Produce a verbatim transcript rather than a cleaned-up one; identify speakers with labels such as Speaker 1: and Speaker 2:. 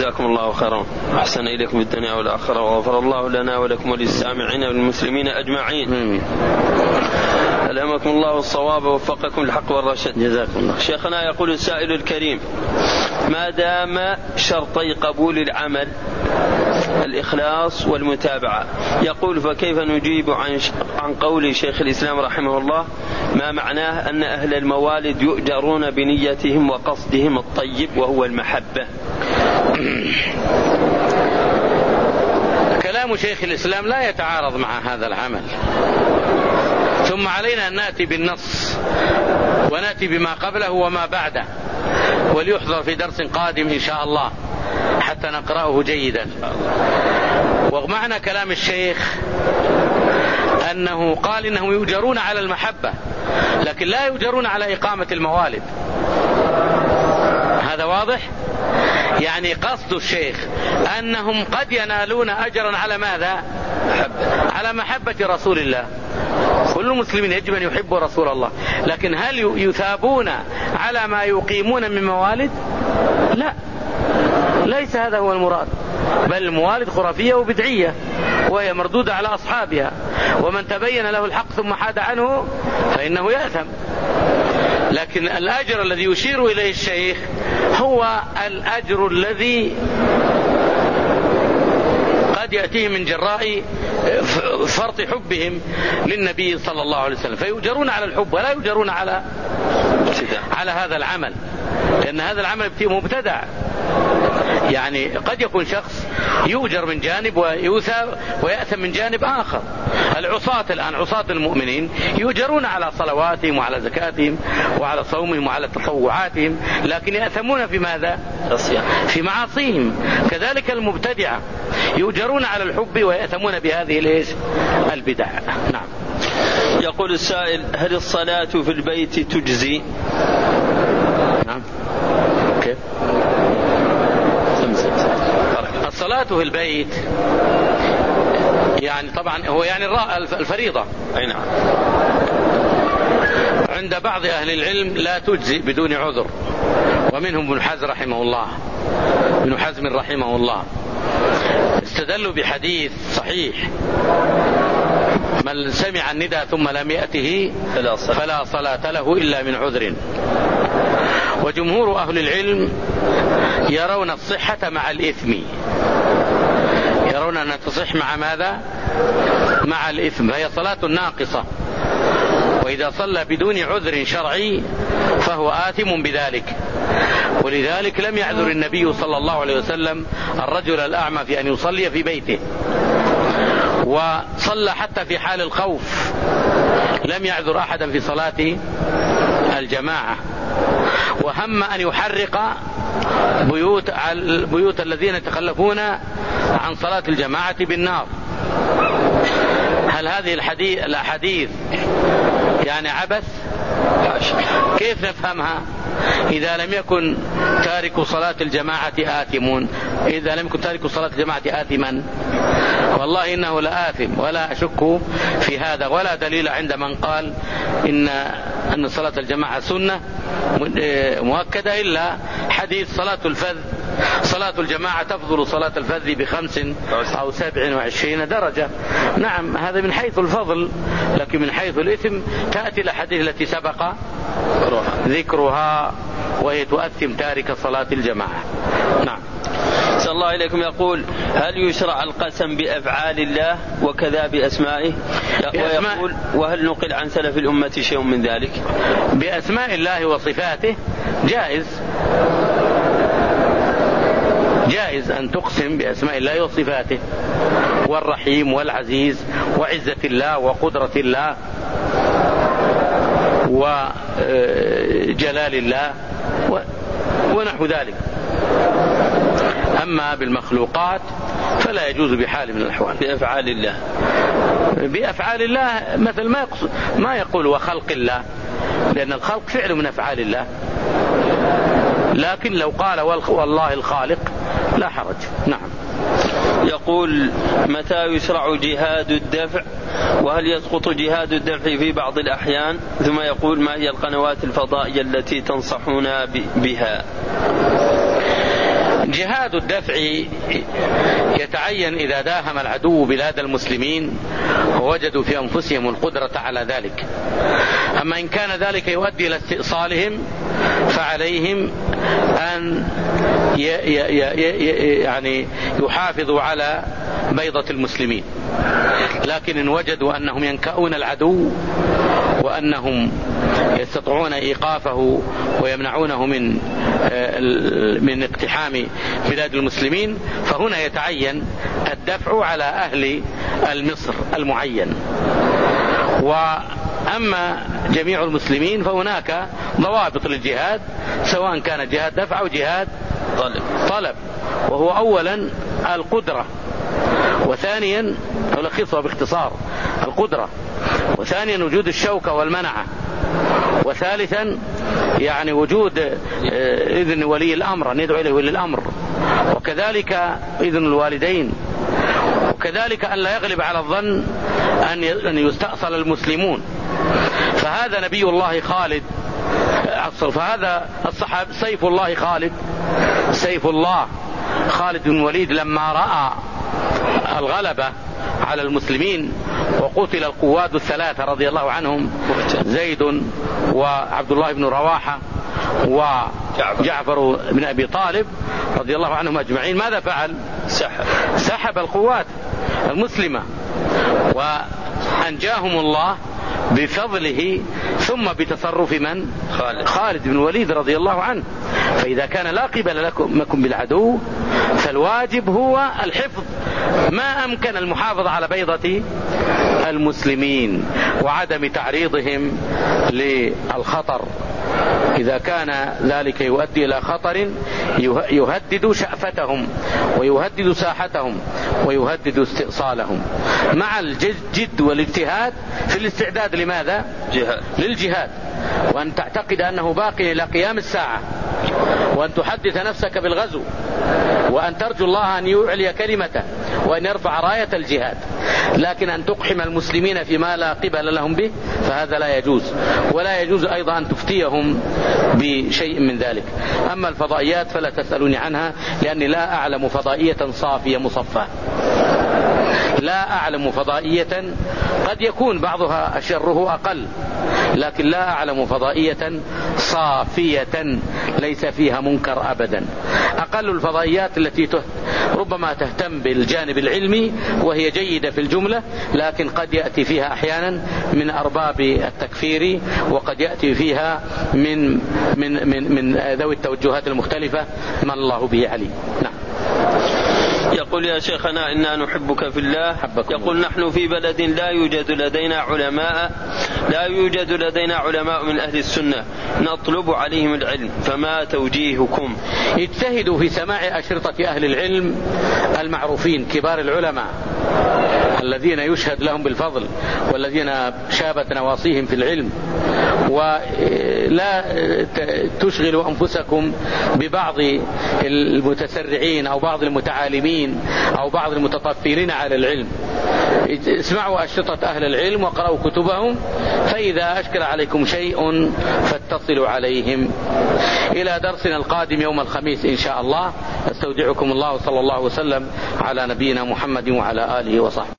Speaker 1: جزاكم الله خيرا، أحسن إليكم الدنيا والآخرة، وغفر الله لنا ولكم وللسامعين والمسلمين أجمعين. ألهمكم الله الصواب ووفقكم الحق والرشد.
Speaker 2: جزاكم الله.
Speaker 1: شيخنا يقول السائل الكريم: ما دام شرطي قبول العمل الإخلاص والمتابعة، يقول فكيف نجيب عن عن قول شيخ الإسلام رحمه الله ما معناه أن أهل الموالد يؤجرون بنيتهم وقصدهم الطيب وهو المحبة؟
Speaker 2: كلام شيخ الإسلام لا يتعارض مع هذا العمل، ثم علينا أن نأتي بالنص ونأتي بما قبله وما بعده، وليحضر في درس قادم إن شاء الله حتى نقرأه جيدا. ومعنى كلام الشيخ أنه قال إنه يؤجرون على المحبة لكن لا يؤجرون على إقامة الموالد. هذا واضح؟ يعني قصد الشيخ أنهم قد ينالون أجرا على ماذا؟ على محبة رسول الله. كل المسلمين يجب أن يحبوا رسول الله، لكن هل يثابون على ما يقيمون من موالد؟ لا، ليس هذا هو المراد، بل الموالد خرافية وبدعية وهي مردودة على أصحابها، ومن تبين له الحق ثم حاد عنه فإنه يأثم. لكن الأجر الذي يشير إليه الشيخ هو الأجر الذي قد يأتيه من جراء فرط حبهم للنبي صلى الله عليه وسلم، فيؤجرون على الحب ولا يؤجرون على على هذا العمل، لأن هذا العمل مبتدع. يعني قد يكون شخص يؤجر من جانب ويؤثم ويأثم من جانب آخر. العصاة الآن، عصاة المؤمنين، يؤجرون على صلواتهم وعلى زكاتهم وعلى صومهم وعلى تطوعاتهم، لكن يأثمون في ماذا؟ في معاصيهم. كذلك المبتدعة يؤجرون على الحب ويأثمون بهذه ليش؟ البدع. نعم.
Speaker 1: يقول السائل: هل الصلاة في البيت تجزي؟
Speaker 2: نعم. كيف؟ الصلاة في البيت يعني طبعا هو يعني الفريضة.
Speaker 1: أي نعم.
Speaker 2: عند بعض أهل العلم لا تجزي بدون عذر، ومنهم ابن حزم رحمه الله ابن حزم رحمه الله استدلوا بحديث صحيح: من سمع النداء ثم لم يأته فلا صلاة له إلا من عذر. وجمهور أهل العلم يرون الصحة مع الإثم، يرون أن تصح مع ماذا؟ مع الإثم، فهي صلاة ناقصة، وإذا صلى بدون عذر شرعي فهو آثم بذلك. ولذلك لم يعذر النبي صلى الله عليه وسلم الرجل الأعمى في أن يصلي في بيته، وصلى حتى في حال الخوف، لم يعذر أحدا في صلاة الجماعة. وهم أن يحرق بيوت البيوت الذين يتخلفون عن صلاة الجماعة بالنار. هل هذه الحديث الأحاديث يعني عبث؟ كيف نفهمها إذا لم يكن تارك صلاة الجماعة آثمون؟ إذا لم يكن تارك صلاة الجماعة آثما، والله إنه لآثم ولا أشك في هذا، ولا دليل عند من قال إن أن صلاة الجماعة سنة مؤكدة إلا حديث صلاة الفذ، صلاة الجماعة تفضل صلاة الفذ بخمس أو سبع وعشرين درجة. نعم، هذا من حيث الفضل، لكن من حيث الإثم تأتي الأحاديث التي سبق ذكرها وهي تؤثم تارك صلاة الجماعة. نعم.
Speaker 1: صلى الله عليكم. يقول: هل يشرع القسم بأفعال الله وكذا بأسمائه؟ ويقول: وهل نقل عن سلف الأمة شيء من ذلك؟
Speaker 2: بأسماء الله وصفاته جائز، جائز أن تقسم بأسماء الله وصفاته، والرحيم والعزيز وعزة الله وقدرة الله وجلال الله ونحو ذلك. أما بالمخلوقات فلا يجوز بحال من الأحوال.
Speaker 1: بأفعال الله،
Speaker 2: بأفعال الله مثل ما يقصد ما يقول وخلق الله، لأن الخلق فعل من أفعال الله، لكن لو قال والله الخالق لا حرج. نعم.
Speaker 1: يقول: متى يشرع جهاد الدفع؟ وهل يسقط جهاد الدفع في بعض الأحيان؟ ثم يقول: ما هي القنوات الفضائية التي تنصحون بها؟
Speaker 2: جهاد الدفع يتعين إذا داهم العدو بلاد المسلمين ووجدوا في أنفسهم القدرة على ذلك. أما إن كان ذلك يؤدي إلى استئصالهم فعليهم أن يعني يحافظوا على بيضة المسلمين. لكن إن وجدوا أنهم ينكؤون العدو وأنهم يستطيعون إيقافه ويمنعونه من من اقتحام بلاد المسلمين فهنا يتعين الدفع على أهل المصر المعين. وأما جميع المسلمين فهناك ضوابط للجهاد، سواء كان جهاد دفع أو جهاد طلب, طلب وهو أولا القدرة، وثانيا ألخصها باختصار القدرة، وثانيا وجود الشوكة والمنعة، وثالثا يعني وجود إذن ولي الأمر أن يدعو إليه ولي الأمر، وكذلك إذن الوالدين، وكذلك أن لا يغلب على الظن أن يستأصل المسلمون. فهذا نبي الله خالد، فهذا الصحابي سيف الله خالد سيف الله خالد بن الوليد لما رأى الغلبة على المسلمين وقتل القواد الثلاثة رضي الله عنهم، زيد وعبد الله بن رواحة وجعفر بن أبي طالب رضي الله عنهم أجمعين، ماذا فعل؟ سحب, سحب القوات المسلمة وأنجاهم الله بفضله ثم بتصرف من؟ خالد, خالد بن الوليد رضي الله عنه. فإذا كان لا قبل لكم بالعدو فالواجب هو الحفظ ما أمكن المحافظة على بيضة المسلمين وعدم تعريضهم للخطر. إذا كان ذلك يؤدي إلى خطر يهدد شأفتهم ويهدد ساحتهم ويهدد استئصالهم، مع الجد والاجتهاد في الاستعداد لماذا؟ جهاد. للجهاد، وأن تعتقد أنه باقي إلى قيام الساعة، وأن تحدث نفسك بالغزو، وأن ترجو الله أن يعلي كلمته وأن يرفع راية الجهاد. لكن أن تقحم المسلمين فيما لا قبل لهم به فهذا لا يجوز، ولا يجوز أيضا أن تفتيهم بشيء من ذلك. أما الفضائيات فلا تسألوني عنها، لأني لا أعلم فضائية صافية مصفاة، لا أعلم فضائية، قد يكون بعضها شره أقل، لكن لا أعلم فضائية صافية ليس فيها منكر أبدا. أقل الفضائيات التي ربما تهتم بالجانب العلمي وهي جيدة في الجملة، لكن قد يأتي فيها أحيانا من أرباب التكفير، وقد يأتي فيها من من من من ذوي التوجهات المختلفة من الله به عليم. نعم.
Speaker 1: يقول يا شيخنا إنا نحبك في الله. يقول نحن في بلد لا يوجد لدينا علماء لا يوجد لدينا علماء من أهل السنة نطلب عليهم العلم، فما توجيهكم؟
Speaker 2: اجتهدوا في سماع أشرطة أهل العلم المعروفين كبار العلماء الذين يشهد لهم بالفضل والذين شابت نواصيهم في العلم، ولا تشغلوا أنفسكم ببعض المتسرعين أو بعض المتعالمين أو بعض المتطفلين على العلم. اسمعوا أشرطة أهل العلم وقرأوا كتبهم، فإذا أشكل عليكم شيء فاتصلوا عليهم. إلى درسنا القادم يوم الخميس إن شاء الله، استودعكم الله، صلى الله وسلم على نبينا محمد وعلى آله وصحبه.